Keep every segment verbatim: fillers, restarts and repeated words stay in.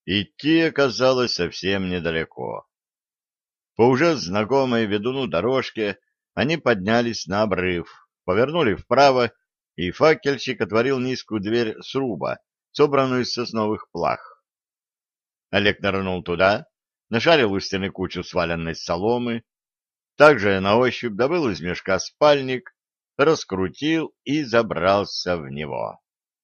Идти оказалось совсем недалеко. По уже знакомой ведуну дорожке они поднялись на обрыв, повернули вправо, и факельщик отворил низкую дверь сруба, собранную из сосновых плах. Олег нырнул туда, нашарил у стены кучу сваленной соломы, также на ощупь добыл из мешка спальник, раскрутил и забрался в него.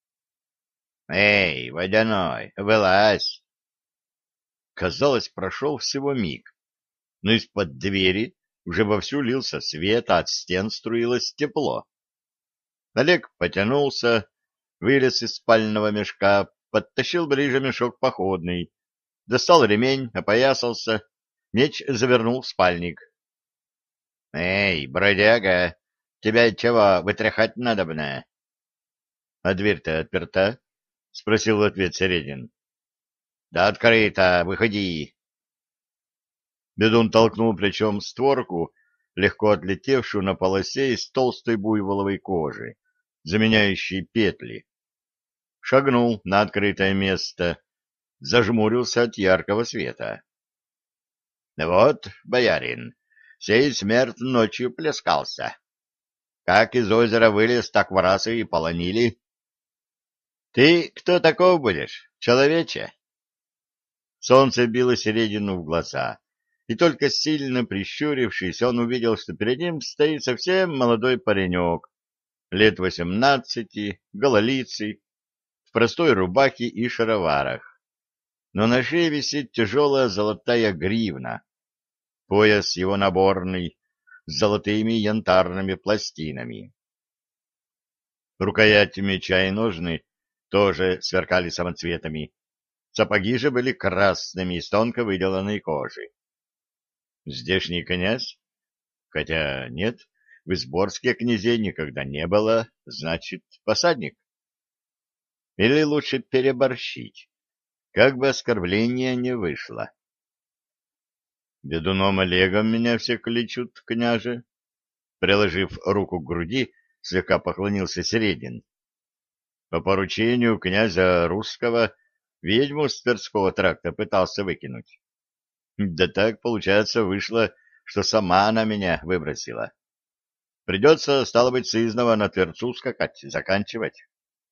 «Эй, водяной, вылазь!» Казалось, прошел всего миг, но из-под двери уже вовсю лился свет, а от стен струилось тепло. Олег потянулся, вылез из спального мешка, подтащил ближе мешок походный, достал ремень, опоясался, меч завернул в спальник. — Эй, бродяга, тебя чего, вытряхать надобно? — А дверь-то отперта? — спросил в ответ Середин. — Да открыто, выходи. Бедун толкнул плечом створку, легко отлетевшую на полосе из толстой буйволовой кожи, заменяющей петли. Шагнул на открытое место, зажмурился от яркого света. — Вот, боярин, сей смерть ночью плескался. Как из озера вылез, так в раз и полонили. — Ты кто таков будешь, человече? Солнце било Середину в глаза, и только сильно прищурившись, он увидел, что перед ним стоит совсем молодой паренек, лет восемнадцати, гололицый, в простой рубахе и шароварах. Но на шее висит тяжелая золотая гривна, пояс его наборный, с золотыми янтарными пластинами. Рукоять меча и ножны тоже сверкали самоцветами, сапоги же были красными из тонко выделанной кожи. Здешний князь? Хотя нет, в Изборске князей никогда не было, значит, посадник. Или лучше переборщить, как бы оскорбление не вышло. Ведуном Олегом меня все кличут, княже. Приложив руку к груди, слегка поклонился Середин. По поручению князя Русского ведьму с Тверского тракта пытался выкинуть. Да так, получается, вышло, что сама она меня выбросила. Придется, стало быть, сызнова на Тверцу скакать, заканчивать.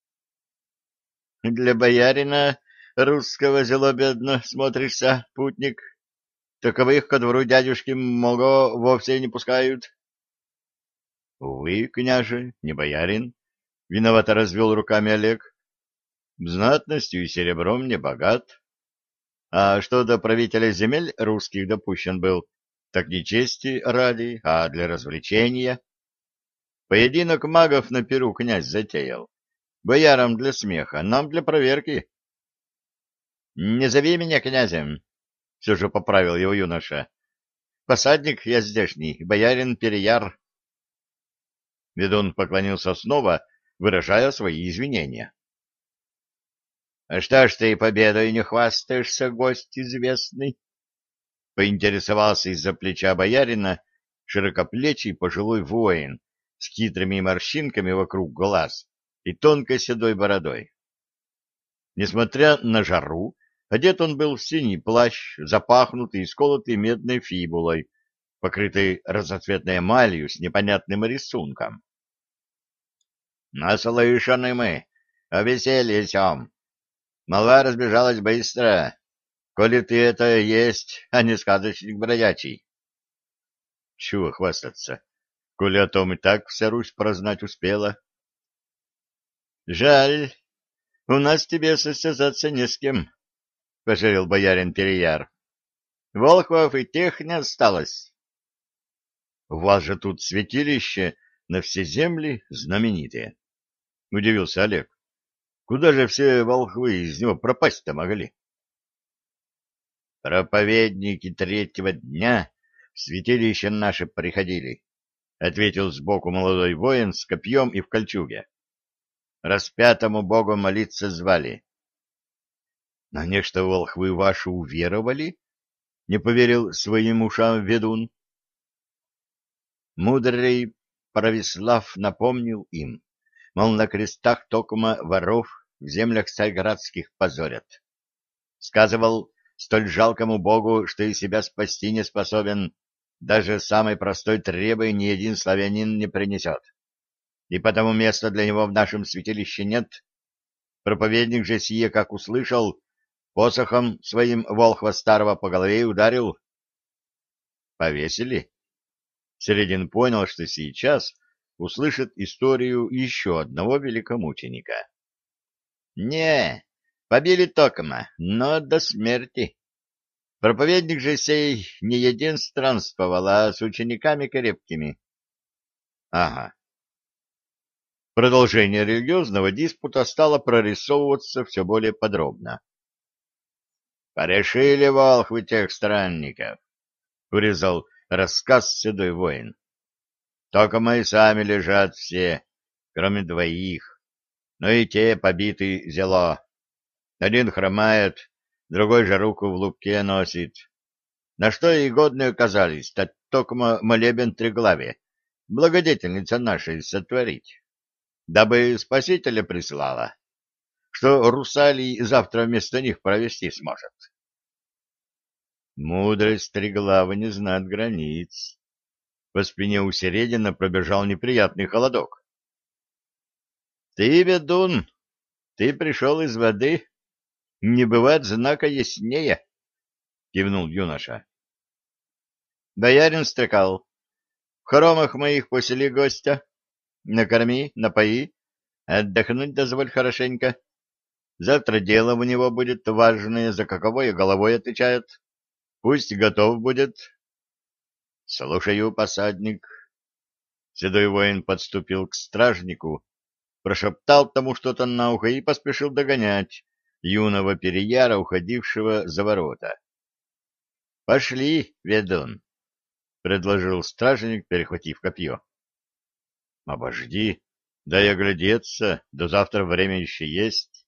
Для боярина русского зело-бедно смотришься, путник. Таковых ко двору дядюшки Мого вовсе не пускают. — Увы, княже, не боярин, — виновато развел руками Олег. — Знатностью и серебром не богат. А что до правителя земель русских допущен был, так не чести ради, а для развлечения. Поединок магов на пиру князь затеял. Боярам для смеха, нам для проверки. — Не зови меня князем, — все же поправил его юноша. — Посадник я здешний, боярин Переяр. Ведун поклонился снова, выражая свои извинения. — А что ж ты победой не хвастаешься, гость известный? — поинтересовался из-за плеча боярина широкоплечий пожилой воин с хитрыми морщинками вокруг глаз и тонкой седой бородой. Несмотря на жару, одет он был в синий плащ, запахнутый и сколотый медной фибулой, покрытый разноцветной эмалью с непонятным рисунком. — Наслышаны мы о веселье сём. Молва разбежалась быстро, коли ты это есть, а не сказочник бродячий. — Чего хвастаться, коли о том и так вся Русь прознать успела? — Жаль, у нас тебе состязаться не с кем, — пожалел боярин Переяр. — Волхвов и тех не осталось. — У вас же тут святилище на все земли знаменитые, — удивился Олег. — Куда же все волхвы из него пропасть-то могли? — Проповедники третьего дня в святилище наше приходили, — ответил сбоку молодой воин с копьем и в кольчуге. — Распятому богу молиться звали. — На нечто волхвы ваши уверовали? — не поверил своим ушам ведун. Мудрый Правислав напомнил им, мол, на крестах токма воров в землях царьградских позорят. Сказывал столь жалкому богу, что и себя спасти не способен, даже самой простой требой ни один славянин не принесет. И потому места для него в нашем святилище нет. Проповедник же сие, как услышал, посохом своим волхва старого по голове и ударил. Повесили. Середин понял, что сейчас услышит историю еще одного великомученика. Не, побили токма, но до смерти. Проповедник же сей не един странствовал, а с учениками крепкими. Ага. Продолжение религиозного диспута стало прорисовываться все более подробно. «Порешили волхвы тех странников», — урезал рассказ седой воин. «Только мы сами лежат все, кроме двоих, но и те побиты зело. Один хромает, другой же руку в лупке носит. На что и годные оказались, так только молебен Триглаве, благодетельница нашей, сотворить, дабы Спасителя прислала, что Русалий завтра вместо них провести сможет». Мудрость Триглавы не знает границ. По спине у Середина пробежал неприятный холодок. — Ты, ведун, ты пришел из воды. Не бывает знака яснее, — кивнул юноша. — Боярин Стрекал, в хоромах моих посели гостя. Накорми, напои, отдохнуть дозволь хорошенько. Завтра дело у него будет важное, за каковое головой отвечает. Пусть готов будет. — Слушаю, посадник. Седой воин подступил к стражнику, прошептал тому что-то на ухо и поспешил догонять юного переяра, уходившего за ворота. — Пошли, ведун, — предложил стражник, перехватив копье. — Обожди, дай оглядеться, до завтра время еще есть.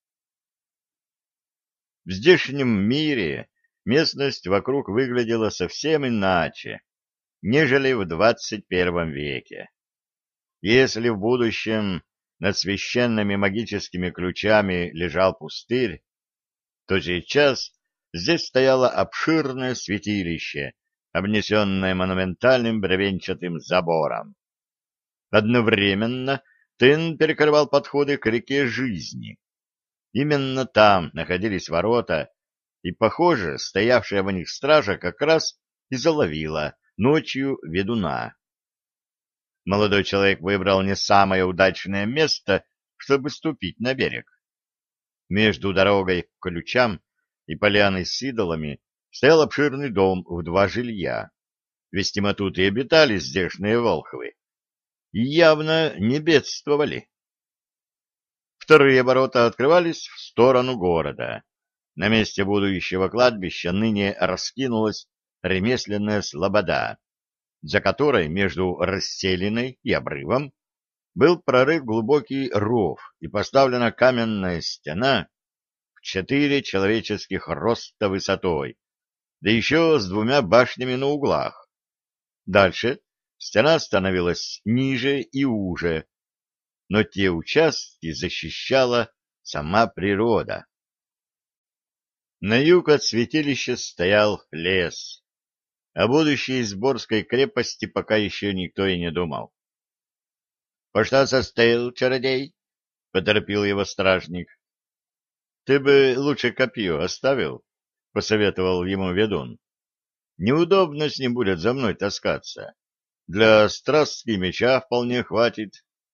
В здешнем мире местность вокруг выглядела совсем иначе, нежели в двадцать первом веке. Если в будущем над священными магическими ключами лежал пустырь, то сейчас здесь стояло обширное святилище, обнесенное монументальным бревенчатым забором. Одновременно тын перекрывал подходы к реке жизни. Именно там находились ворота, и, похоже, стоявшая в них стража как раз и заловила ночью ведуна. Молодой человек выбрал не самое удачное место, чтобы ступить на берег. Между дорогой к ключам и поляной с идолами стоял обширный дом в два жилья. Вестимо тут и обитали здешние волхвы. И явно не бедствовали. Вторые ворота открывались в сторону города. На месте будущего кладбища ныне раскинулась ремесленная слобода, за которой между расселиной и обрывом был прорыт глубокий ров и поставлена каменная стена в четыре человеческих роста высотой, да еще с двумя башнями на углах. Дальше стена становилась ниже и уже, но те участки защищала сама природа. На юг от святилища стоял лес. О будущей Изборской крепости пока еще никто и не думал. — По что состоял чародей? — поторопил его стражник. — Ты бы лучше копье оставил, — посоветовал ему ведун. — Неудобно с ним будет за мной таскаться. Для страстки меча вполне хватит.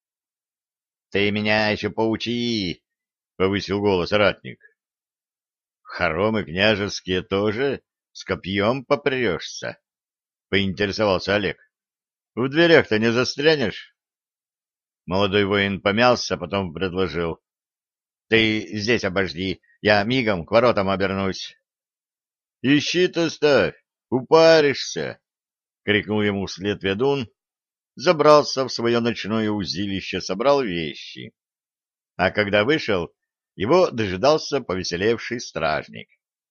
— Ты меня еще поучи! — повысил голос ратник. — Хоромы княжеские тоже с копьем попрешься, — поинтересовался Олег. — В дверях-то не застрянешь? Молодой воин помялся, потом предложил. — Ты здесь обожди, я мигом к воротам обернусь. — Ищи-то ставь, упаришься! — крикнул ему вслед ведун, забрался в свое ночное узилище, собрал вещи. А когда вышел, его дожидался повеселевший стражник.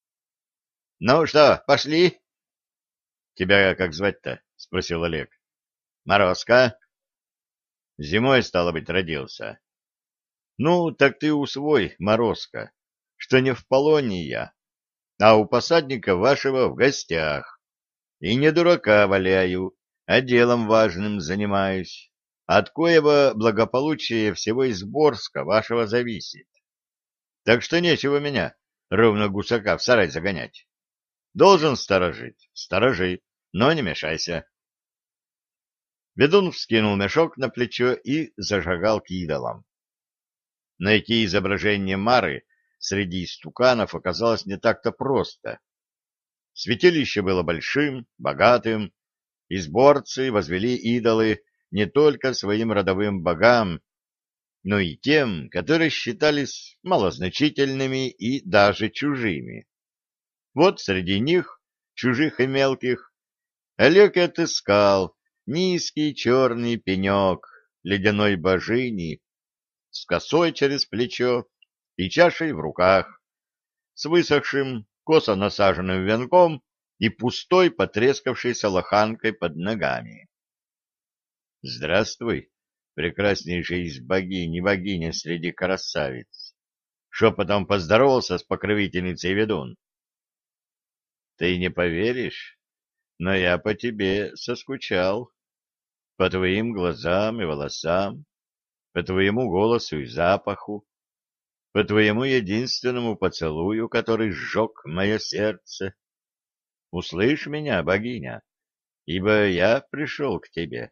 — Ну что, пошли? — Тебя как звать-то? — спросил Олег. — Морозко. — Зимой, стало быть, родился. — Ну, так ты усвой, Морозко, что не в полоне я, а у посадника вашего в гостях. И не дурака валяю, а делом важным занимаюсь. От коего благополучие всего Изборска вашего зависит. Так что нечего меня, ровно гусака, в сарай загонять. Должен сторожить, сторожи, но не мешайся. Ведун вскинул мешок на плечо и зашагал к идолам. Найти изображение Мары среди истуканов оказалось не так-то просто. Святилище было большим, богатым, изборцы возвели идолы не только своим родовым богам, но и тем, которые считались малозначительными и даже чужими. Вот среди них, чужих и мелких, Олег и отыскал низкий черный пенек ледяной божини с косой через плечо и чашей в руках, с высохшим, косо насаженным венком и пустой потрескавшейся лоханкой под ногами. «Здравствуй, прекраснейшая из богинь и богиня среди красавиц!» Шепотом поздоровался с покровительницей ведун. «Ты не поверишь, но я по тебе соскучал, по твоим глазам и волосам, по твоему голосу и запаху, по твоему единственному поцелую, который сжег мое сердце. Услышь меня, богиня, ибо я пришел к тебе».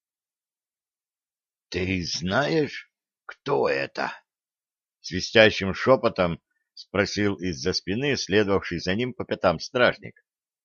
— Ты знаешь, кто это? — свистящим шепотом спросил из-за спины следовавший за ним по пятам стражник.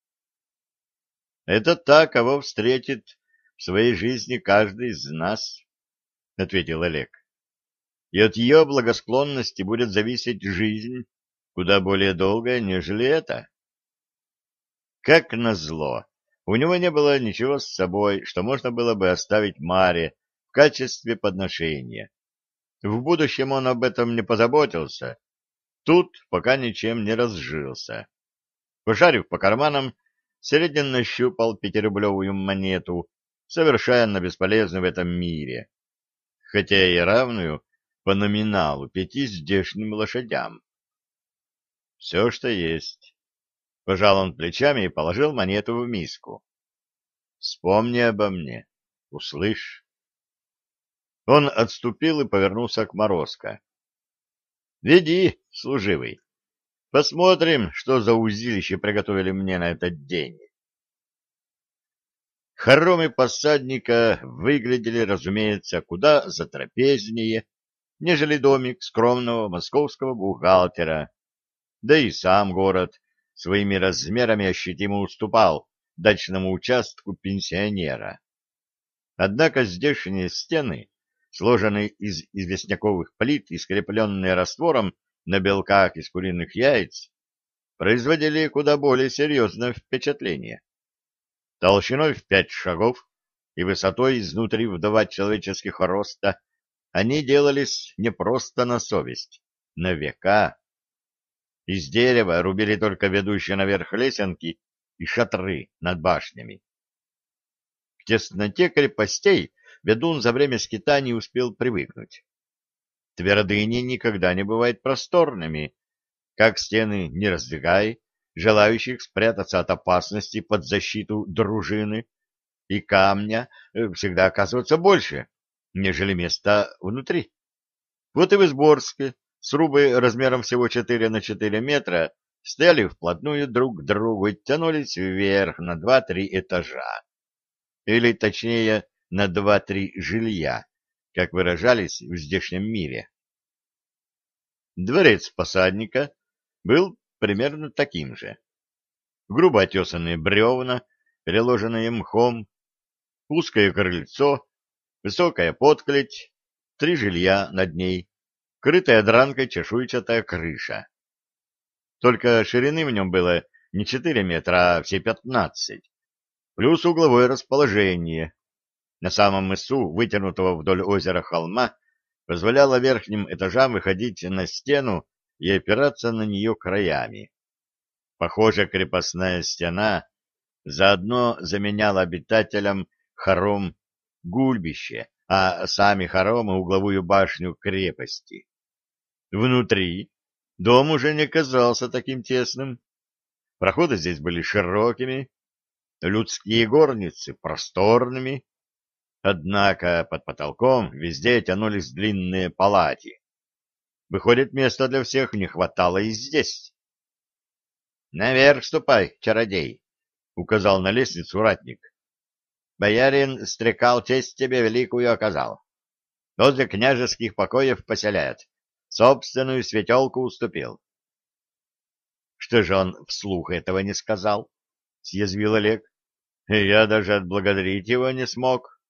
— Это та, кого встретит в своей жизни каждый из нас, — ответил Олег. — И от ее благосклонности будет зависеть жизнь куда более долгая, нежели эта. Как назло, у него не было ничего с собой, что можно было бы оставить Маре в качестве подношения. В будущем он об этом не позаботился. Тут пока ничем не разжился. Пошарив по карманам, Середин нащупал пятирублевую монету, совершенно бесполезную в этом мире, хотя и равную по номиналу пяти здешним лошадям. Все, что есть. Пожал он плечами и положил монету в миску. Вспомни обо мне, услышь. Он отступил и повернулся к Морозко. — Веди, служивый. Посмотрим, что за узилище приготовили мне на этот день. Хоромы посадника выглядели, разумеется, куда затрапезнее, нежели домик скромного московского бухгалтера. Да и сам город своими размерами ощутимо уступал дачному участку пенсионера. Однако здешние стены, сложенные из известняковых плит и скрепленные раствором на белках из куриных яиц, производили куда более серьезное впечатление. Толщиной в пять шагов и высотой изнутри в два человеческих роста они делались не просто на совесть, на века. Из дерева рубили только ведущие наверх лесенки и шатры над башнями. К тесноте крепостей ведун за время скитаний успел привыкнуть. Твердыни никогда не бывают просторными, как стены не раздвигай, желающих спрятаться от опасности под защиту дружины и камня всегда оказывается больше, нежели места внутри. Вот и в Изборске срубы размером всего четыре на четыре метра стояли вплотную друг к другу и тянулись вверх на два-три этажа. Или, точнее, на два-три жилья, как выражались в здешнем мире. Дворец посадника был примерно таким же. Грубо отесанные бревна, переложенные мхом, узкое крыльцо, высокая подклеть, три жилья над ней, крытая дранкой чешуйчатая крыша. Только ширины в нем было не четыре метра, а все пятнадцать, плюс угловое расположение. На самом мысу, вытянутого вдоль озера холма, позволяло верхним этажам выходить на стену и опираться на нее краями. Похоже, крепостная стена заодно заменяла обитателям хором гульбище, а сами хоромы — угловую башню крепости. Внутри дом уже не казался таким тесным. Проходы здесь были широкими, людские горницы просторными, однако под потолком везде тянулись длинные палати. Выходит, места для всех не хватало и здесь. — Наверх ступай, чародей, — указал на лестницу ратник. — Боярин Стрекал честь тебе великую оказал. Возле княжеских покоев поселяет. Собственную светелку уступил. — Что же он вслух этого не сказал? — съязвил Олег. — Я даже отблагодарить его не смог.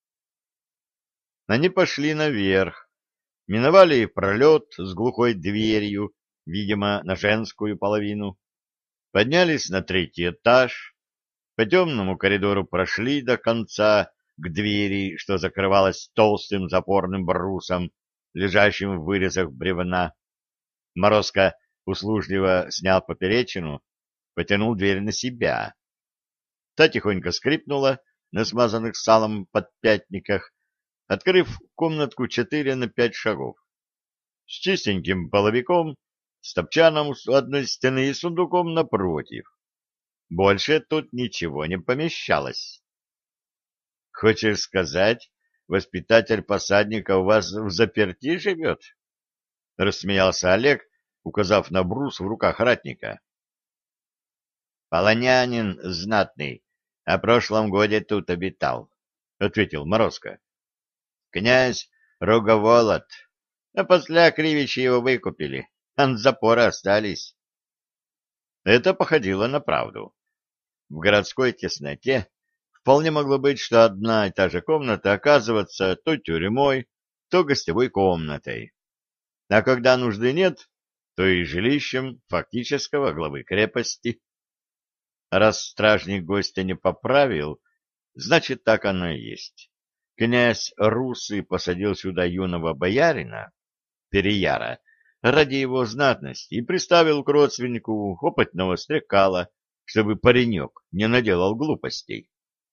Они пошли наверх, миновали пролет с глухой дверью, видимо, на женскую половину, поднялись на третий этаж, по темному коридору прошли до конца к двери, что закрывалась толстым запорным брусом, лежащим в вырезах бревна. Морозко услужливо снял поперечину, потянул дверь на себя. Та тихонько скрипнула на смазанных салом подпятниках, открыв комнатку четыре на пять шагов. С чистеньким половиком, с топчаном у одной стены и сундуком напротив. Больше тут ничего не помещалось. — Хочешь сказать, воспитатель посадника у вас в заперти живет? — рассмеялся Олег, указав на брус в руках ратника. — Полонянин знатный, о прошлом годе тут обитал, — ответил Морозко. — Князь Роговолод, а после кривичи его выкупили, от запора остались. Это походило на правду. В городской тесноте вполне могло быть, что одна и та же комната оказывается то тюрьмой, то гостевой комнатой. А когда нужды нет, то и жилищем фактического главы крепости. Раз стражник гостя не поправил, значит, так оно и есть. Князь Русы посадил сюда юного боярина, Переяра, ради его знатности и приставил к родственнику опытного стрекала, чтобы паренек не наделал глупостей.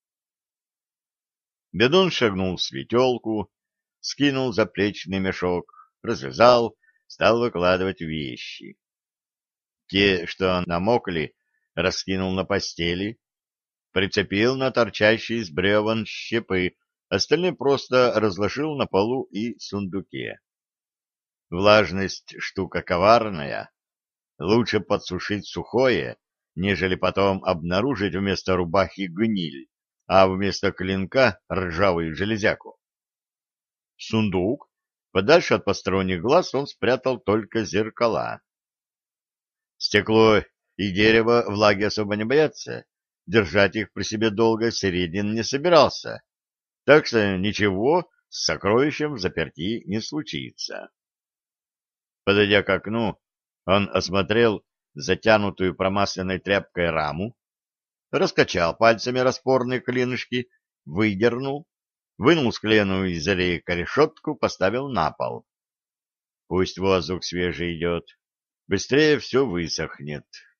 Бедун шагнул в светелку, скинул заплечный мешок, развязал, стал выкладывать вещи. Те, что намокли, раскинул на постели, прицепил на торчащие из бревен щепы, остальные просто разложил на полу и сундуке. Влажность штука коварная, лучше подсушить сухое, нежели потом обнаружить вместо рубахи гниль, а вместо клинка ржавую железяку. Сундук, подальше от посторонних глаз, он спрятал только зеркала. Стекло и дерево влаги особо не боятся, держать их при себе долго Середин не собирался, так что ничего с сокровищем в заперти не случится. Подойдя к окну, он осмотрел затянутую промасленной тряпкой раму, раскачал пальцами распорные клинышки, выдернул, вынул склеенную из орейка решетку, поставил на пол. Пусть воздух свежий идет, быстрее все высохнет.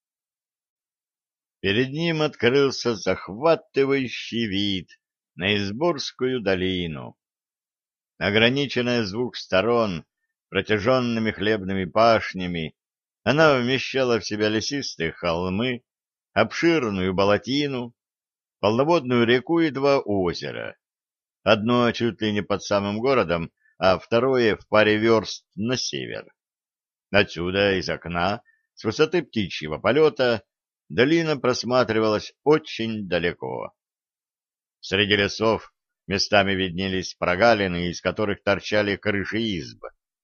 Перед ним открылся захватывающий вид на Изборскую долину. Ограниченная с двух сторон протяженными хлебными пашнями, она вмещала в себя лесистые холмы, обширную болотину, полноводную реку и два озера. Одно чуть ли не под самым городом, а второе в паре верст на север. Отсюда, из окна, с высоты птичьего полета, долина просматривалась очень далеко. Среди лесов местами виднелись прогалины, из которых торчали крыши изб.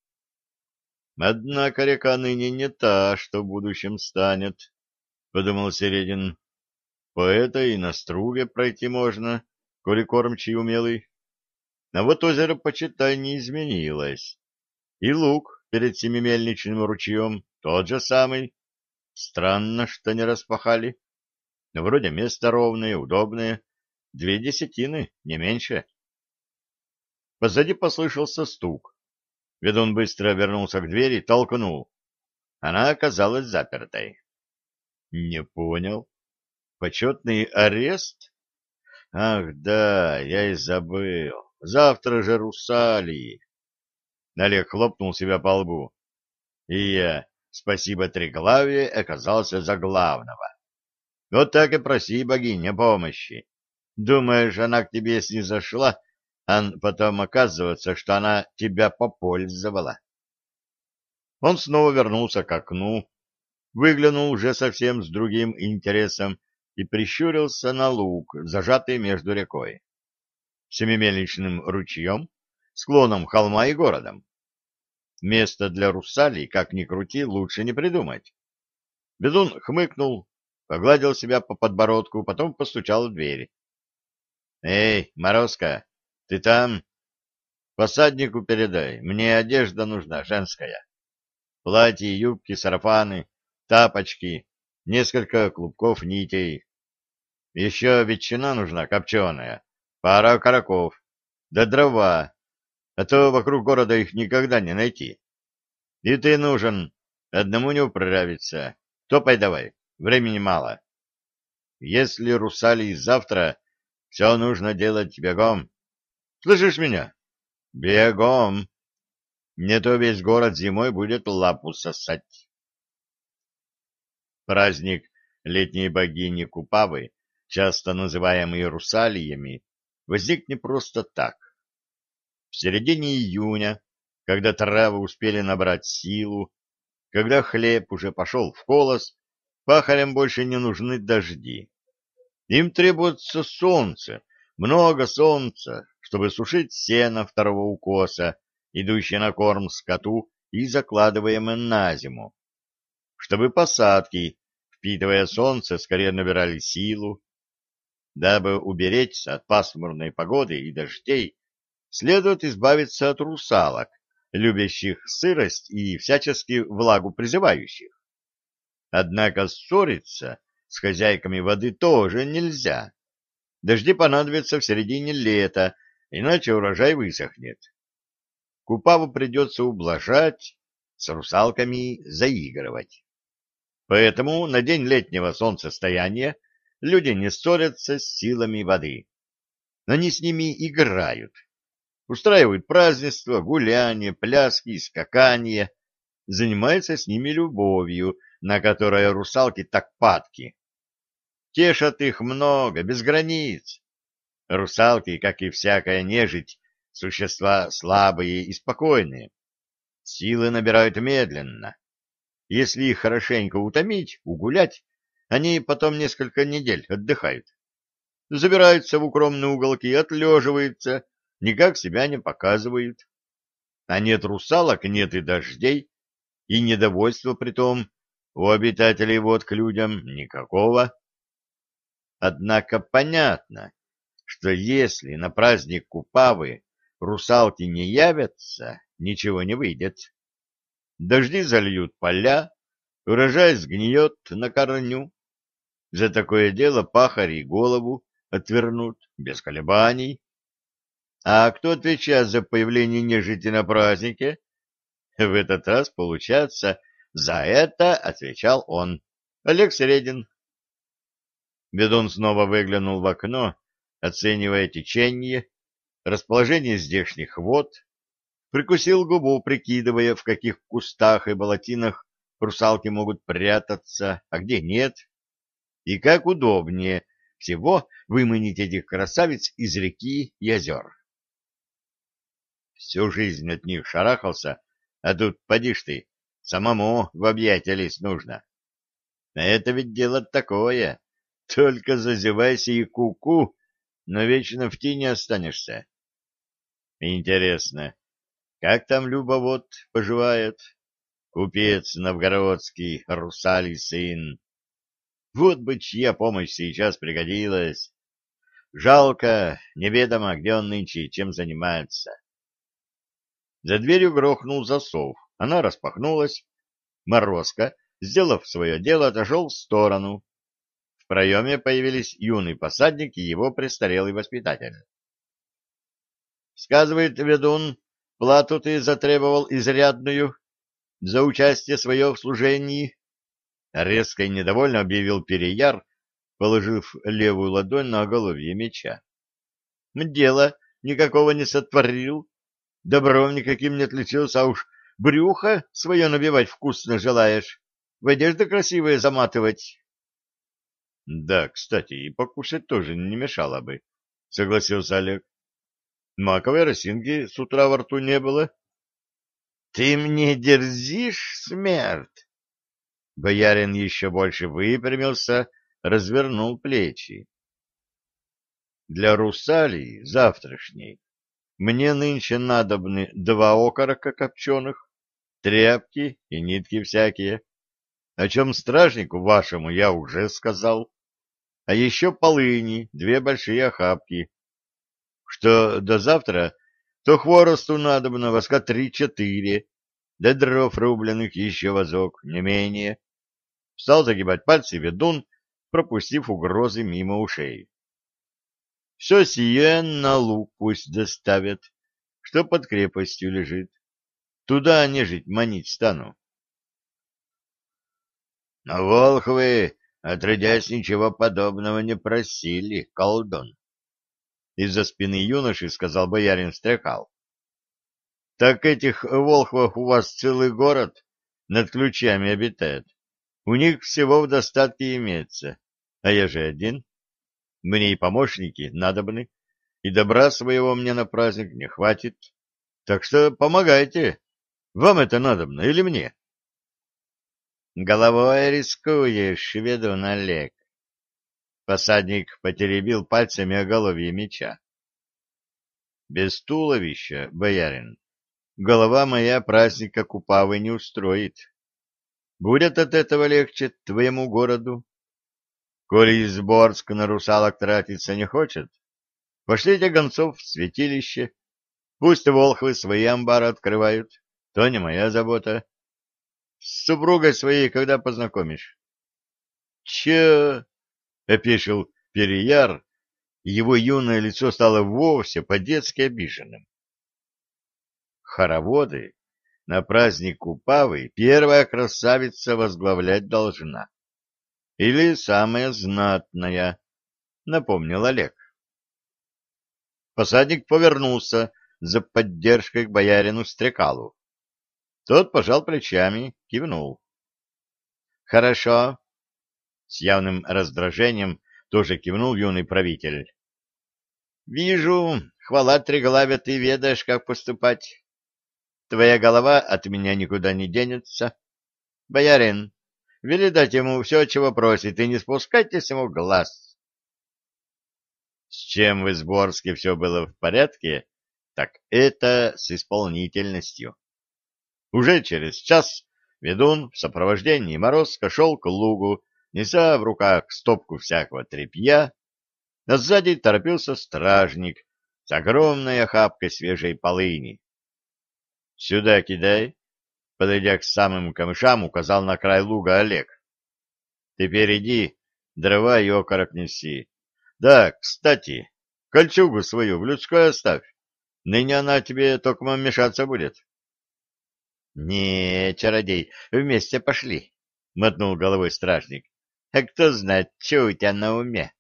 Однако река ныне не та, что в будущем станет, — подумал Середин. По этой и на струге пройти можно, коли кормчий умелый. А вот озеро, почитай, не изменилось. И луг перед семимельничным ручьем тот же самый. Странно, что не распахали. Вроде место ровное, удобное. Две десятины, не меньше. Позади послышался стук. Ведун быстро обернулся к двери и толкнул. Она оказалась запертой. Не понял. Почетный арест? Ах, да, я и забыл. Завтра же русалии. Олег хлопнул себя по лбу. И я, спасибо Триглаве, оказался за главного. Вот так и проси богиня помощи. Думаешь, она к тебе снизошла, а потом оказывается, что она тебя попользовала. Он снова вернулся к окну, выглянул уже совсем с другим интересом и прищурился на луг, зажатый между рекой, семимельничным ручьем, склоном холма и городом. Место для русалей, как ни крути, лучше не придумать. Ведун хмыкнул, погладил себя по подбородку, потом постучал в дверь. — Эй, Морозко, ты там? Посаднику передай, мне одежда нужна, женская. Платья, юбки, сарафаны, тапочки, несколько клубков нитей. Еще ветчина нужна, копченая, пара окороков, да дрова, а то вокруг города их никогда не найти. И ты нужен, одному не управиться. Топай давай, времени мало. Если русалий завтра, все нужно делать бегом. Слышишь меня? Бегом. Не то весь город зимой будет лапу сосать. Праздник летней богини Купавы, часто называемый русалиями, возник не просто так. В середине июня, когда травы успели набрать силу, когда хлеб уже пошел в колос, пахарям больше не нужны дожди. Им требуется солнце, много солнца, чтобы сушить сено второго укоса, идущее на корм скоту и закладываемое на зиму, чтобы посадки, впитывая солнце, скорее набирали силу. Дабы уберечься от пасмурной погоды и дождей, следует избавиться от русалок, любящих сырость и всячески влагу призывающих. Однако ссориться с хозяйками воды тоже нельзя. Дожди понадобятся в середине лета, иначе урожай высохнет. Купаву придется ублажать, с русалками заигрывать. Поэтому на день летнего солнцестояния люди не ссорятся с силами воды. Они с ними играют, устраивают празднества, гуляния, пляски, скакания, занимаются с ними любовью, на которой русалки так падки. Тешат их много, без границ. Русалки, как и всякая нежить, существа слабые и спокойные. Силы набирают медленно. Если их хорошенько утомить, угулять, они потом несколько недель отдыхают. Забираются в укромные уголки, отлеживаются, никак себя не показывают. А нет русалок, нет и дождей, и недовольства притом у обитателей вод к людям никакого. Однако понятно, что если на праздник Купавы русалки не явятся, ничего не выйдет. Дожди зальют поля, урожай сгниет на корню. За такое дело пахари голову отвернут без колебаний. А кто отвечает за появление нежити на празднике? В этот раз, получается, за это отвечал он, Олег Середин. Ведун снова выглянул в окно, оценивая течение, расположение здешних вод, прикусил губу, прикидывая, в каких кустах и болотинах русалки могут прятаться, а где нет, и как удобнее всего выманить этих красавиц из реки и озер. Всю жизнь от них шарахался, а тут, поди ж ты, самому в объятия лезть нужно. А это ведь дело такое, только зазевайся и ку-ку, но вечно в тени останешься. Интересно, как там Любовод поживает? Купец новгородский, русалий сын. Вот бы чья помощь сейчас пригодилась. Жалко, неведомо, где он нынче и чем занимается. За дверью грохнул засов. Она распахнулась. Морозко, сделав свое дело, отошел в сторону. В проеме появились юный посадник и его престарелый воспитатель. — Сказывает ведун, плату ты затребовал изрядную за участие свое в служении. Резко и недовольно объявил Переяр, положив левую ладонь на оголовье меча. — Дело никакого не сотворил, добром никаким не отличился, а уж брюхо свое набивать вкусно желаешь, в одежды красивые заматывать. — Да, кстати, и покушать тоже не мешало бы, — согласился Олег. — Маковой росинки с утра во рту не было. — Ты мне дерзишь, смерть? Боярин еще больше выпрямился, развернул плечи. — Для русалии завтрашней мне нынче надобны два окорока копченых, тряпки и нитки всякие, о чем стражнику вашему я уже сказал, а еще полыни, две большие охапки. Что до завтра, то хворосту надобно воска три-четыре, да дров рубленых еще вазок, не менее. Стал загибать пальцы ведун, пропустив угрозы мимо ушей. Все сие на луг пусть доставят, что под крепостью лежит. Туда нежить манить стану. — Но волхвы, отродясь, ничего подобного не просили, колдун. Из-за спины юноши сказал боярин Стрекал. — Так этих волхвов у вас целый город над ключами обитает. У них всего в достатке имеется, а я же один. Мне и помощники надобны, и добра своего мне на праздник не хватит. Так что помогайте. Вам это надобно или мне? — Головой рискуешь, ведун Олег. Посадник потеребил пальцами оголовье меча. — Без туловища, боярин, голова моя праздника Купавы не устроит. Будет от этого легче твоему городу. Коли Изборск на русалок тратиться не хочет, пошлите гонцов в святилище. Пусть волхвы свои амбары открывают. То не моя забота. С супругой своей когда познакомишь? — Че? — опешил Переяр, и его юное лицо стало вовсе по-детски обиженным. Хороводы на праздник Купавы первая красавица возглавлять должна. Или самая знатная, — напомнил Олег. Посадник повернулся за поддержкой к боярину Стрекалу. Тот пожал плечами, кивнул. — Хорошо. С явным раздражением тоже кивнул юный правитель. — Вижу, хвала Триглаве, ты ведаешь, как поступать. Твоя голова от меня никуда не денется. Боярин, вели дать ему все, чего просит, и не спускайте с ему глаз. С чем в Изборске все было в порядке, так это с исполнительностью. Уже через час ведун в сопровождении Морозка шел к лугу, неся в руках стопку всякого тряпья, а сзади торопился стражник с огромной охапкой свежей полыни. — Сюда кидай, — подойдя к самым камышам, указал на край луга Олег. — Теперь иди, дрова и окорок неси. Да, кстати, кольчугу свою в людской оставь. Ныне она тебе только мешаться будет. — Не, чародей, вместе пошли, — мотнул головой стражник. — А кто знает, что у тебя на уме?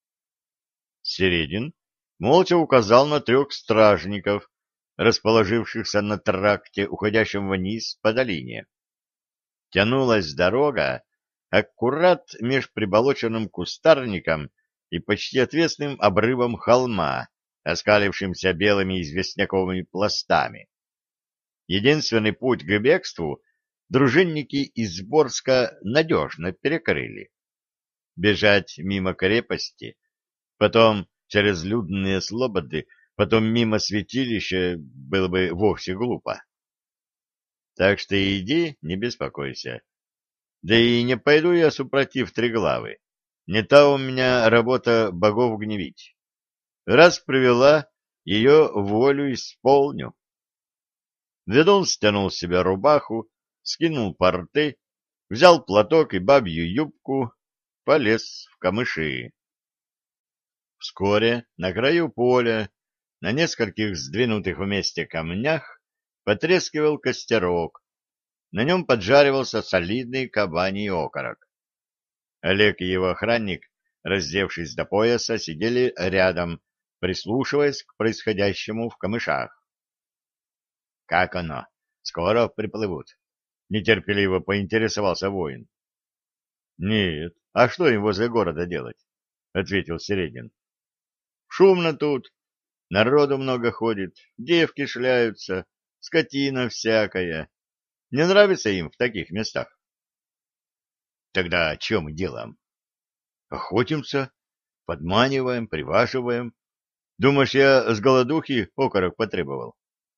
Середин молча указал на трех стражников, расположившихся на тракте, уходящем вниз по долине. Тянулась дорога аккурат меж приболоченным кустарником и почти отвесным обрывом холма, оскалившимся белыми известняковыми пластами. Единственный путь к бегству дружинники из Борска надежно перекрыли. Бежать мимо крепости, потом через людные слободы, потом мимо святилища было бы вовсе глупо. Так что иди, не беспокойся. Да и не пойду я супротив Триглавы. Не та у меня работа богов гневить. Раз привела, ее волю исполню. Ведун стянул с себя рубаху, скинул порты, взял платок и бабью юбку, полез в камыши. Вскоре на краю поля, на нескольких сдвинутых вместе камнях, потрескивал костерок. На нем поджаривался солидный кабаний окорок. Олег и его охранник, раздевшись до пояса, сидели рядом, прислушиваясь к происходящему в камышах. — Как оно? Скоро приплывут? — нетерпеливо поинтересовался воин. — Нет, А что им возле города делать? — ответил Середин. — Шумно тут, народу много ходит, девки шляются, скотина всякая. Не нравится им в таких местах? — Тогда что мы делаем? — Охотимся, подманиваем, приваживаем. Думаешь, я с голодухи окорок потребовал?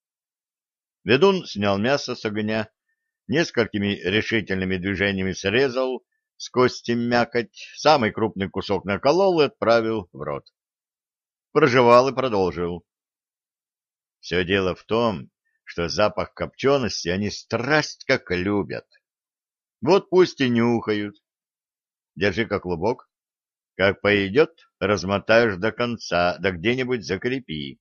Ведун снял мясо с огня, несколькими решительными движениями срезал с кости мякоть, самый крупный кусок наколол и отправил в рот. Прожевал и продолжил. Все дело в том, что запах копчености они страсть как любят. Вот пусть и нюхают. Держи-ка клубок. Как пойдет, размотаешь до конца, да где-нибудь закрепи.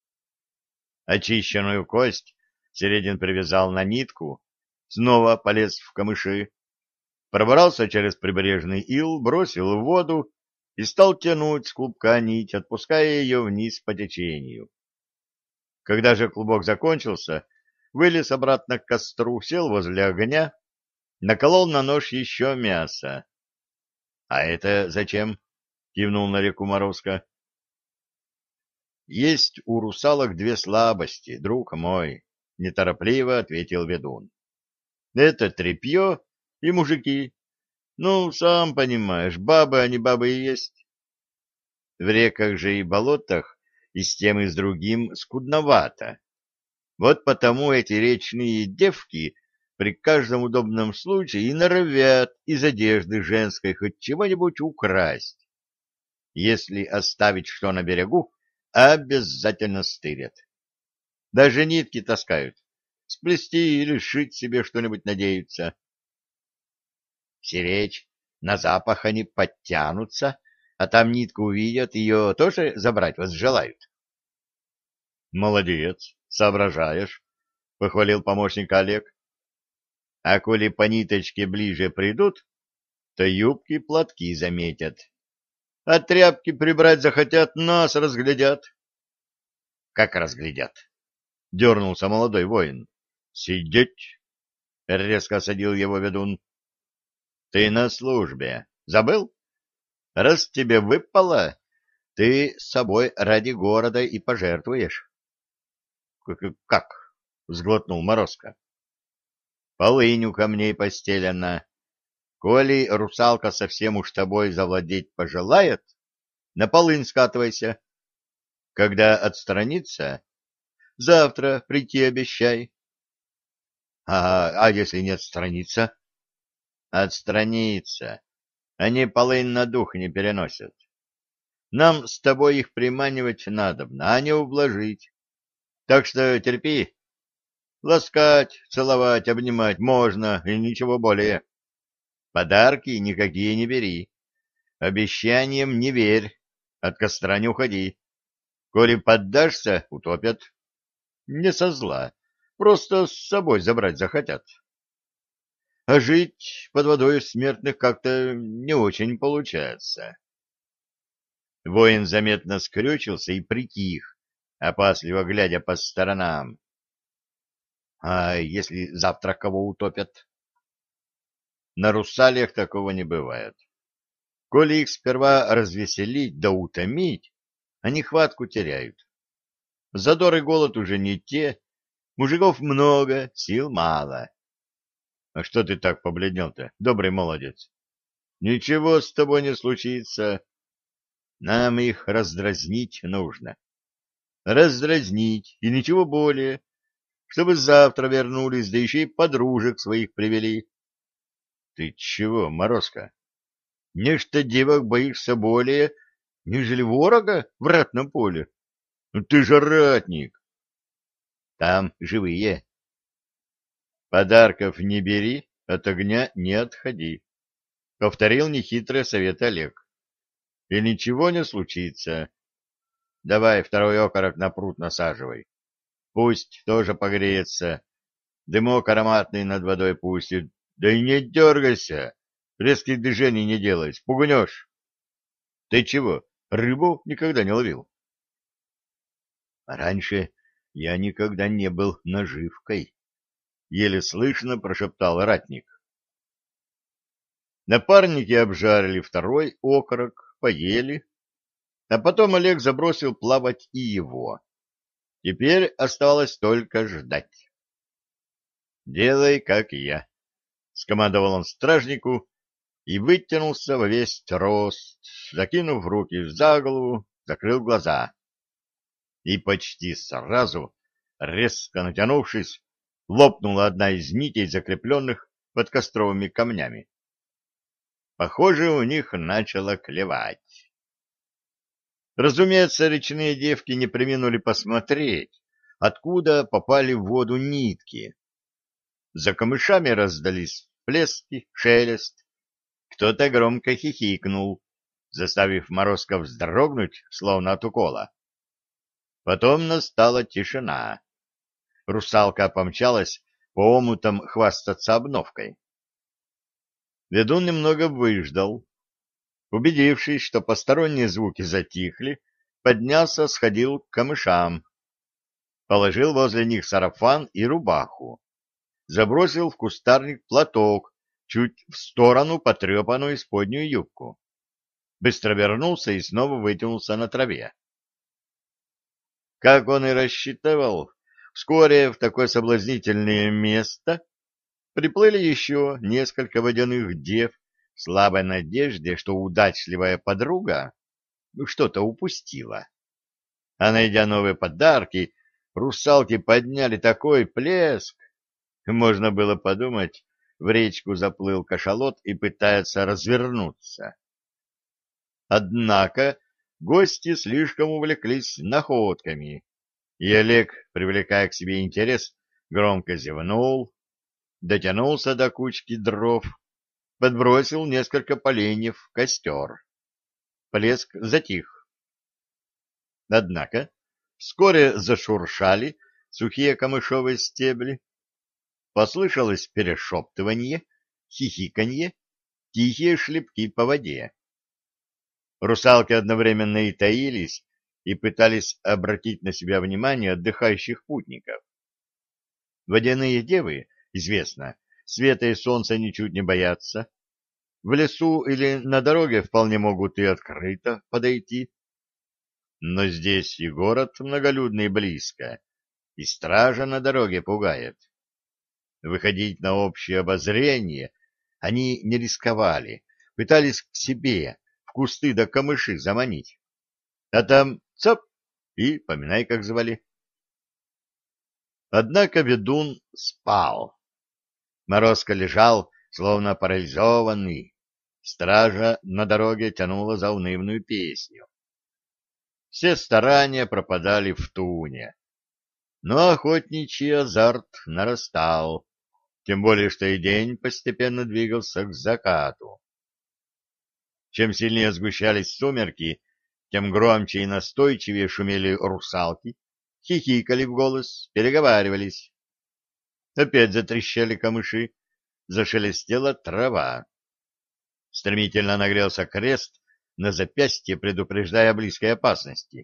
Очищенную кость Середин привязал на нитку, снова полез в камыши, пробрался через прибрежный ил, бросил в воду и стал тянуть с клубка нить, отпуская ее вниз по течению. Когда же клубок закончился, вылез обратно к костру, сел возле огня, наколол на нож еще мясо. — А это зачем? — кивнул на реку Морозко. — Есть у русалок две слабости, друг мой, — неторопливо ответил ведун. — Это тряпье и мужики. Ну, сам понимаешь, бабы они бабы и есть. В реках же и болотах и с тем и с другим скудновато. Вот потому эти речные девки при каждом удобном случае и норовят из одежды женской хоть чего-нибудь украсть. Если оставить что на берегу, обязательно стырят. Даже нитки таскают. Сплести или сшить себе что-нибудь надеются. Сиречь, на запах они подтянутся, а там нитку увидят, ее тоже забрать возжелают. — Молодец, соображаешь, — похвалил помощник Олег. — А коли по ниточке ближе придут, то юбки-платки заметят. А тряпки прибрать захотят, нас разглядят. — Как разглядят? — дернулся молодой воин. — Сидеть! — резко осадил его ведун. — Ты на службе. Забыл? Раз тебе выпало, ты с собой ради города и пожертвуешь. — Как? — сглотнул Морозко. — Полынь у камней постелена. Коли русалка совсем уж тобой завладеть пожелает, на полынь скатывайся. Когда отстранится, завтра прийти обещай. — А, а если не отстранится? — Отстранится. Они полынь на дух не переносят. Нам с тобой их приманивать надобно, а не ублажить. Так что терпи. Ласкать, целовать, обнимать можно, и ничего более. Подарки никакие не бери. Обещаниям не верь, от костра не уходи. Коли поддашься, утопят. Не со зла, просто с собой забрать захотят. А жить под водой смертных как-то не очень получается. Воин заметно скрючился и притих, опасливо глядя по сторонам. — А если завтра кого утопят? На русалиях такого не бывает. Коли их сперва развеселить да утомить, они хватку теряют. Задор и голод уже не те, мужиков много, сил мало. — А что ты так побледнел-то, добрый молодец? — Ничего с тобой не случится. Нам их раздразнить нужно. Раздразнить, и ничего более, чтобы завтра вернулись, да еще и подружек своих привели. — Ты чего, Морозко? Нечто девок боишься более, нежели ворога в ратном поле? Ну ты же ратник. Там живые. Подарков не бери, от огня не отходи. Повторил нехитрый совет Олег. И ничего не случится. Давай второй окорок на пруд насаживай. Пусть тоже погреется. Дымок ароматный над водой пустит. Да и не дергайся. Резких движений не делай, спугнешь. Ты чего, рыбу никогда не ловил? Раньше я никогда не был наживкой. Еле слышно прошептал ратник. Напарники обжарили второй окорок, поели, а потом Олег забросил плавать и его. Теперь осталось только ждать. «Делай, как я», — скомандовал он стражнику и вытянулся во весь рост, закинув руки за голову, закрыл глаза. И почти сразу, резко натянувшись, лопнула одна из нитей, закрепленных под костровыми камнями. Похоже, у них начало клевать. Разумеется, речные девки не преминули посмотреть, откуда попали в воду нитки. За камышами раздались плески, шелест. Кто-то громко хихикнул, заставив Морозко вздрогнуть, словно от укола. Потом настала тишина. Русалка помчалась по омутам хвастаться обновкой. Ведун немного выждал. Убедившись, что посторонние звуки затихли, поднялся, сходил к камышам. Положил возле них сарафан и рубаху. Забросил в кустарник платок, чуть в сторону потрепанную исподнюю юбку. Быстро вернулся и снова вытянулся на траве. Как он и рассчитывал, вскоре в такое соблазнительное место приплыли еще несколько водяных дев в слабой надежде, что удачливая подруга что-то упустила. А найдя новые подарки, русалки подняли такой плеск, можно было подумать, в речку заплыл кашалот и пытается развернуться. Однако гости слишком увлеклись находками, и Олег, привлекая к себе интерес, громко зевнул, дотянулся до кучки дров, подбросил несколько поленьев в костер. Плеск затих. Однако вскоре зашуршали сухие камышовые стебли, послышалось перешептывание, хихиканье, тихие шлепки по воде. Русалки одновременно и таились, и пытались обратить на себя внимание отдыхающих путников. Водяные девы, известно, света и солнца ничуть не боятся. В лесу или на дороге вполне могут и открыто подойти. Но здесь и город многолюдный близко, и стража на дороге пугает. Выходить на общее обозрение они не рисковали, пытались к себе в кусты да камыши заманить. А там цап, и поминай, как звали. Однако ведун спал. Морозко лежал, словно парализованный. Стража на дороге тянула заунывную песню. Все старания пропадали в туне. Но охотничий азарт нарастал, тем более что и день постепенно двигался к закату. Чем сильнее сгущались сумерки, тем громче и настойчивее шумели русалки, хихикали в голос, переговаривались. Опять затрещали камыши, зашелестела трава. Стремительно нагрелся крест на запястье, предупреждая о близкой опасности.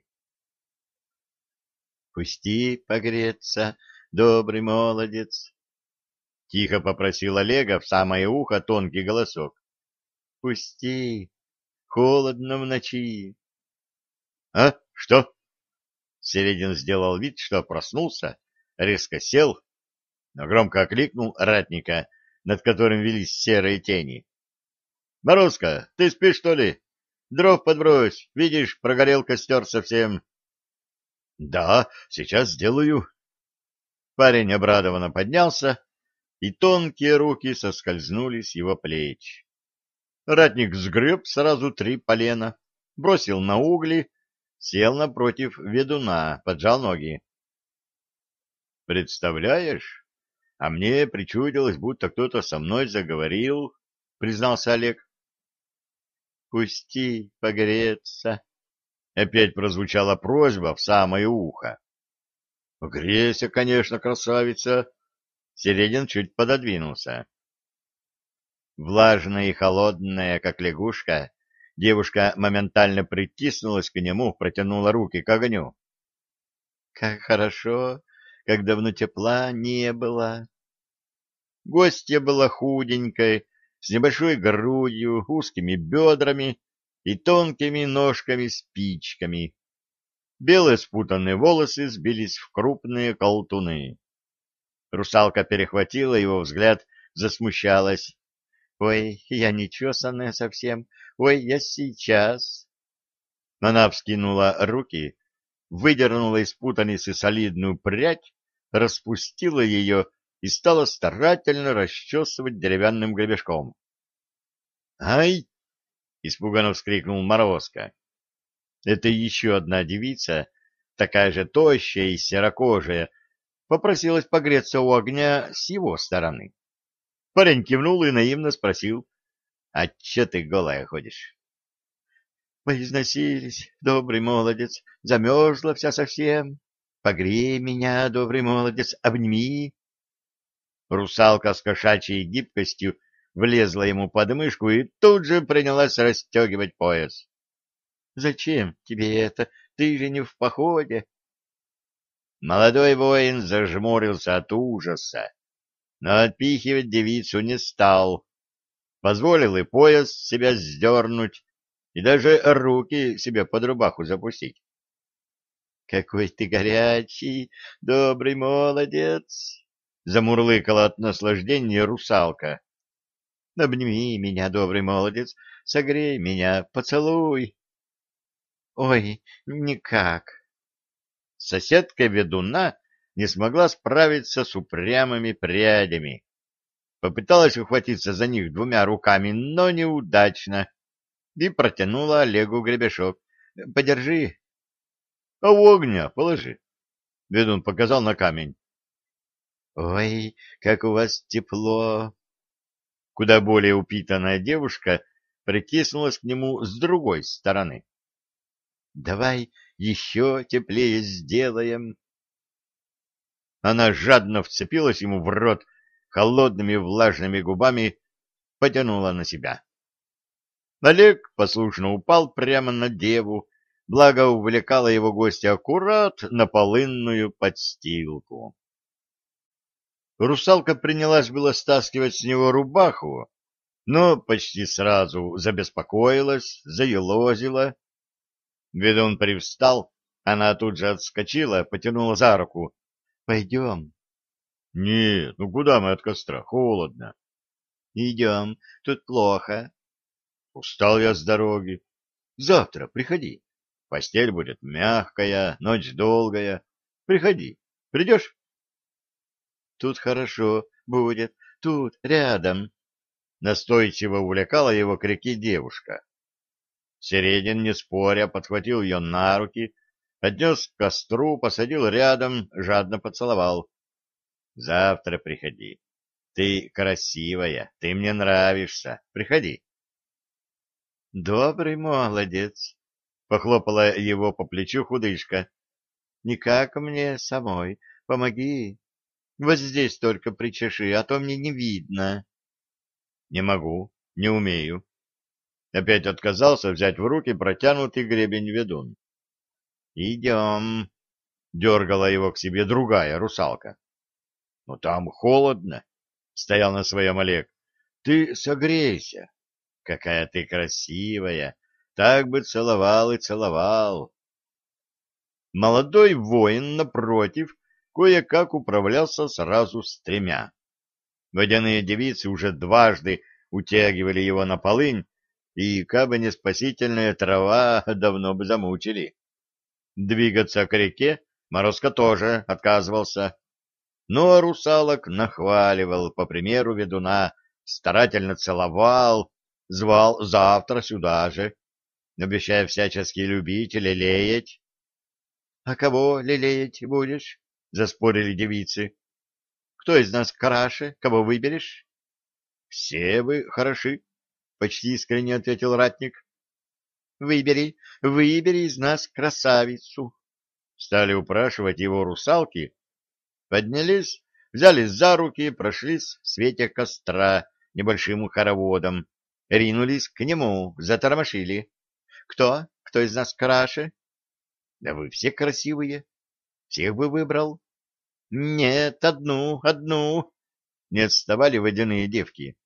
— Пусти погреться, добрый молодец! — тихо попросил Олега в самое ухо тонкий голосок. — Пусти, холодно в ночи. — А, что? Середин сделал вид, что проснулся, резко сел, но громко окликнул ратника, над которым велись серые тени. — Морозко, ты спишь, что ли? Дров подбрось, видишь, прогорел костер совсем. — Да, сейчас сделаю. Парень обрадованно поднялся, и тонкие руки соскользнули с его плеч. Ратник сгреб сразу три полена, бросил на угли, сел напротив ведуна, поджал ноги. — Представляешь, а мне причудилось, будто кто-то со мной заговорил, — признался Олег. — Пусти погреться. Опять прозвучала просьба в самое ухо. — Грейся, конечно, красавица. Середин чуть пододвинулся. Влажная и холодная, как лягушка, девушка моментально притиснулась к нему, протянула руки к огню. — Как хорошо, как давно тепла не было. Гостья была худенькой, с небольшой грудью, узкими бедрами и тонкими ножками-спичками. Белые спутанные волосы сбились в крупные колтуны. Русалка перехватила его взгляд, засмущалась. — Ой, я не чесанная совсем. Ой, я сейчас. Она вскинула руки, выдернула из путаницы солидную прядь, распустила ее и стала старательно расчесывать деревянным гребешком. «Ай!» — испуганно вскрикнул Морозко. Это еще одна девица, такая же тощая и серокожая, попросилась погреться у огня с его стороны. Парень кивнул и наивно спросил: «А че ты голая ходишь?» «Поизносились, добрый молодец, замерзла вся совсем. Погрей меня, добрый молодец, обними». Русалка с кошачьей гибкостью влезла ему под мышку и тут же принялась расстегивать пояс. «Зачем тебе это? Ты же не в походе». Молодой воин зажмурился от ужаса, но отпихивать девицу не стал. Позволил и пояс с себя сдернуть, и даже руки себе под рубаху запустить. — Какой ты горячий, добрый молодец! — замурлыкала от наслаждения русалка. — Обними меня, добрый молодец, согрей меня, поцелуй. — Ой, никак. Соседка ведуна не смогла справиться с упрямыми прядями. Попыталась ухватиться за них двумя руками, но неудачно, и протянула Олегу гребешок. — Подержи. — А в огня положи. Ведун показал на камень. — Ой, как у вас тепло! Куда более упитанная девушка притиснулась к нему с другой стороны. — Давай еще теплее сделаем. Она жадно вцепилась ему в рот холодными влажными губами, потянула на себя. Олег послушно упал прямо на деву, благо увлекала его гостя аккурат на полынную подстилку. Русалка принялась было стаскивать с него рубаху, но почти сразу забеспокоилась, заелозила. Ведун привстал, она тут же отскочила, потянула за руку. — Пойдем. — Нет, ну куда мы от костра? Холодно. — Идем, тут плохо. — Устал я с дороги. Завтра приходи. Постель будет мягкая, ночь долгая. Приходи. Придешь? Тут хорошо будет, тут, рядом. Настойчиво увлекала его к реке девушка. Середин, не споря, подхватил ее на руки, отнес к костру, посадил рядом, жадно поцеловал. Завтра приходи. Ты красивая, ты мне нравишься. Приходи. Добрый молодец, похлопала его по плечу худышка. Никак мне самой, помоги. Вот здесь только причеши, а то мне не видно. Не могу, не умею. Опять отказался взять в руки протянутый гребень ведун. Идем, дергала его к себе другая русалка. Но там холодно, стоял на своем Олег. Ты согрейся. Какая ты красивая, так бы целовал и целовал. Молодой воин, напротив, кое-как управлялся сразу с тремя. Водяные девицы уже дважды утягивали его на полынь, и, кабы не спасительная трава, давно бы замучили. Двигаться к реке Морозко тоже отказывался. Но русалок нахваливал, по примеру ведуна, старательно целовал, звал завтра сюда же, обещая всячески любить и лелеять. — А кого лелеять будешь? — заспорили девицы. — Кто из нас краше? Кого выберешь? — Все вы хороши, — почти искренне ответил ратник. — Выбери, выбери из нас красавицу. Стали упрашивать его русалки, поднялись, взялись за руки, прошлись в свете костра небольшим хороводом, ринулись к нему, затормошили. — Кто? Кто из нас краше? — Да вы все красивые. Всех бы выбрал. — Нет, одну, одну. Не отставали водяные девки.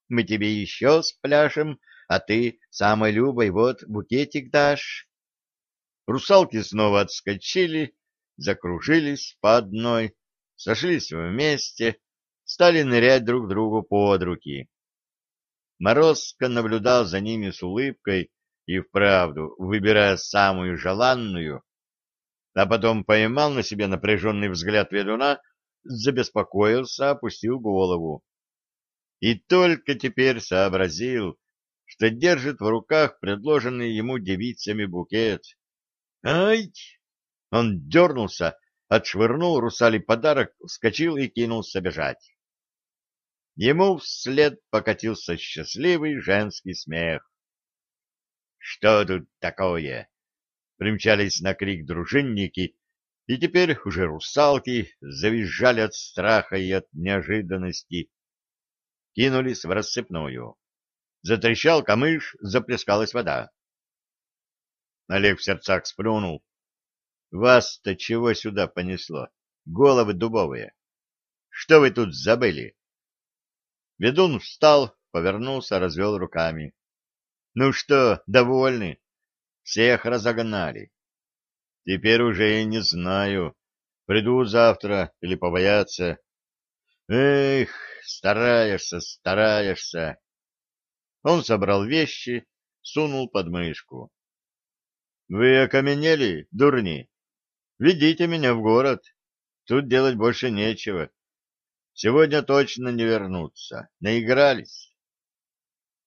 Мы тебе еще спляшем, а ты самой любой вот букетик дашь. Русалки снова отскочили, закружились по одной, сошлись вместе, стали нырять друг другу под руки. Морозко наблюдал за ними с улыбкой и вправду, выбирая самую желанную, а потом поймал на себе напряженный взгляд ведуна, забеспокоился, опустил голову. И только теперь сообразил, что держит в руках предложенный ему девицами букет. «Ай!» Он дернулся, отшвырнул русали подарок, вскочил и кинулся бежать. Ему вслед покатился счастливый женский смех. «Что тут такое?» Примчались на крик дружинники, и теперь уже русалки завизжали от страха и от неожиданности. Кинулись в рассыпную. Затрещал камыш, заплескалась вода. Олег в сердцах сплюнул. «Вас-то чего сюда понесло? Головы дубовые! Что вы тут забыли?» Ведун встал, повернулся, развел руками. «Ну что, довольны? Всех разогнали. Теперь уже и не знаю, приду завтра или побояться. Эх, стараешься, стараешься». Он собрал вещи, сунул под мышку. «Вы окаменели, дурни? Ведите меня в город. Тут делать больше нечего. Сегодня точно не вернуться. Наигрались».